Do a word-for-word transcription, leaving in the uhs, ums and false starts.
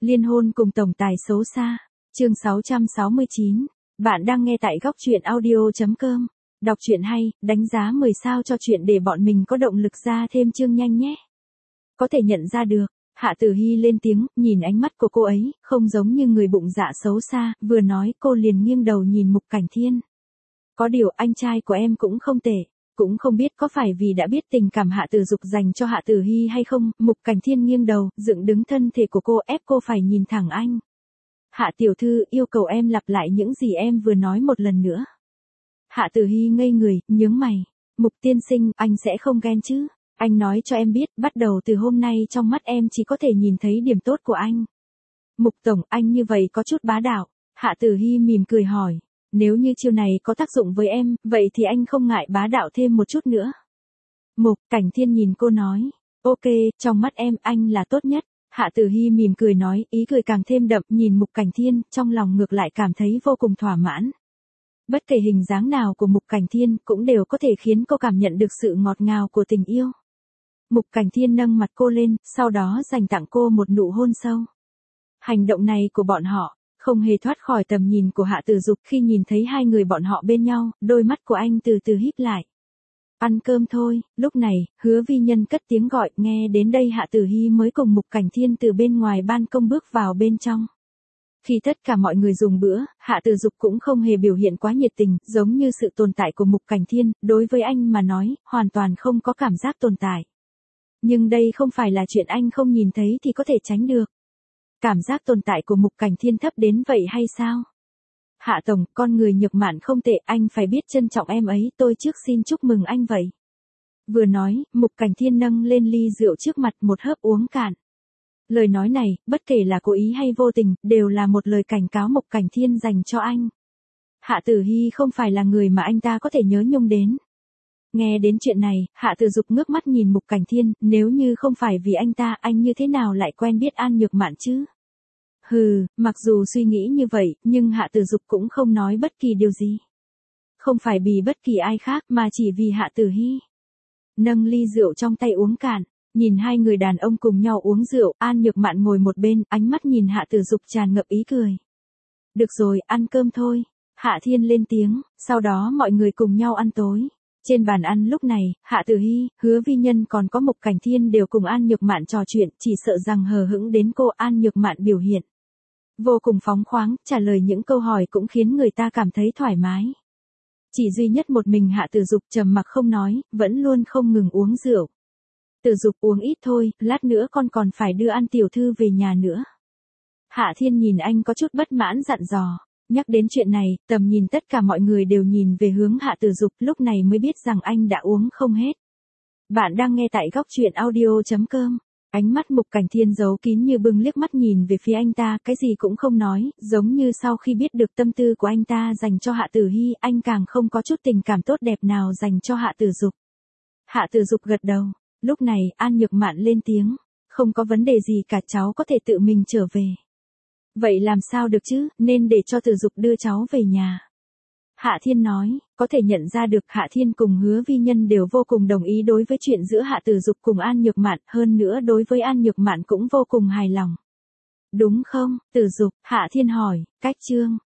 Liên hôn cùng tổng tài xấu xa. Chương sáu trăm sáu mươi chín. Bạn đang nghe tại góc truyện audio chấm com. Đọc truyện hay, đánh giá mười sao cho chuyện để bọn mình có động lực ra thêm chương nhanh nhé. Có thể nhận ra được, Hạ Tử Hy lên tiếng, nhìn ánh mắt của cô ấy, không giống như người bụng dạ xấu xa, vừa nói cô liền nghiêng đầu nhìn Mục Cảnh Thiên. Có điều anh trai của em cũng không tệ. Cũng không biết có phải vì đã biết tình cảm Hạ Tử Dục dành cho Hạ Tử Hy hay không, Mục Cảnh Thiên nghiêng đầu, dựng đứng thân thể của cô ép cô phải nhìn thẳng anh. Hạ tiểu thư, yêu cầu em lặp lại những gì em vừa nói một lần nữa. Hạ Tử Hy ngây người, nhướng mày. Mục tiên sinh, anh sẽ không ghen chứ? Anh nói cho em biết, bắt đầu từ hôm nay trong mắt em chỉ có thể nhìn thấy điểm tốt của anh. Mục tổng, anh như vậy có chút bá đạo. Hạ Tử Hy mỉm cười hỏi. Nếu như chiêu này có tác dụng với em, vậy thì anh không ngại bá đạo thêm một chút nữa. Mục Cảnh Thiên nhìn cô nói. Ok, trong mắt em, anh là tốt nhất. Hạ Tử Hy mỉm cười nói, ý cười càng thêm đậm, nhìn Mục Cảnh Thiên, trong lòng ngược lại cảm thấy vô cùng thỏa mãn. Bất kể hình dáng nào của Mục Cảnh Thiên cũng đều có thể khiến cô cảm nhận được sự ngọt ngào của tình yêu. Mục Cảnh Thiên nâng mặt cô lên, sau đó dành tặng cô một nụ hôn sâu. Hành động này của bọn họ không hề thoát khỏi tầm nhìn của Hạ Tử Dục. Khi nhìn thấy hai người bọn họ bên nhau, đôi mắt của anh từ từ híp lại. Ăn cơm thôi. Lúc này, Hứa Vi Nhân cất tiếng gọi, nghe đến đây Hạ Tử Hy mới cùng Mục Cảnh Thiên từ bên ngoài ban công bước vào bên trong. Khi tất cả mọi người dùng bữa, Hạ Tử Dục cũng không hề biểu hiện quá nhiệt tình, giống như sự tồn tại của Mục Cảnh Thiên, đối với anh mà nói, hoàn toàn không có cảm giác tồn tại. Nhưng đây không phải là chuyện anh không nhìn thấy thì có thể tránh được. Cảm giác tồn tại của Mục Cảnh Thiên thấp đến vậy hay sao? Hạ tổng, con người nhược mạn không tệ, anh phải biết trân trọng em ấy, tôi trước xin chúc mừng anh vậy. Vừa nói, Mục Cảnh Thiên nâng lên ly rượu trước mặt, một hớp uống cạn. Lời nói này, bất kể là cố ý hay vô tình, đều là một lời cảnh cáo Mục Cảnh Thiên dành cho anh. Hạ Tử Hy không phải là người mà anh ta có thể nhớ nhung đến. Nghe đến chuyện này, Hạ Tử Dục ngước mắt nhìn Mục Cảnh Thiên, nếu như không phải vì anh ta, anh như thế nào lại quen biết An Nhược Mạn chứ? Hừ, mặc dù suy nghĩ như vậy, nhưng Hạ Tử Dục cũng không nói bất kỳ điều gì. Không phải vì bất kỳ ai khác mà chỉ vì Hạ Tử Hy. Nâng ly rượu trong tay uống cạn, nhìn hai người đàn ông cùng nhau uống rượu, An Nhược Mạn ngồi một bên, ánh mắt nhìn Hạ Tử Dục tràn ngập ý cười. Được rồi, ăn cơm thôi. Hạ Thiên lên tiếng, sau đó mọi người cùng nhau ăn tối. Trên bàn ăn lúc này, Hạ Tử Hy, Hứa Vi Nhân còn có Mục Cảnh Thiên đều cùng An Nhược Mạn trò chuyện, chỉ sợ rằng hờ hững đến cô. An Nhược Mạn biểu hiện vô cùng phóng khoáng, trả lời những câu hỏi cũng khiến người ta cảm thấy thoải mái. Chỉ duy nhất một mình Hạ Tử Dục trầm mặc không nói, vẫn luôn không ngừng uống rượu. Tử Dục uống ít thôi, lát nữa con còn phải đưa An tiểu thư về nhà nữa. Hạ Thiên nhìn anh có chút bất mãn dặn dò. Nhắc đến chuyện này, tầm nhìn tất cả mọi người đều nhìn về hướng Hạ Tử Dục, lúc này mới biết rằng anh đã uống không hết. Bạn đang nghe tại góc truyện audio chấm com. Ánh mắt Mục Cảnh Thiên giấu kín như bưng liếc mắt nhìn về phía anh ta, cái gì cũng không nói, giống như sau khi biết được tâm tư của anh ta dành cho Hạ Tử Hy, anh càng không có chút tình cảm tốt đẹp nào dành cho Hạ Tử Dục. Hạ Tử Dục gật đầu. Lúc này, An Nhược Mạn lên tiếng. Không có vấn đề gì cả, cháu có thể tự mình trở về. Vậy làm sao được chứ, nên để cho Tử Dục đưa cháu về nhà. Hạ Thiên nói, có thể nhận ra được Hạ Thiên cùng Hứa Vi Nhân đều vô cùng đồng ý đối với chuyện giữa Hạ Tử Dục cùng An Nhược Mạn, hơn nữa đối với An Nhược Mạn cũng vô cùng hài lòng. Đúng không, Tử Dục? Hạ Thiên hỏi, cách chương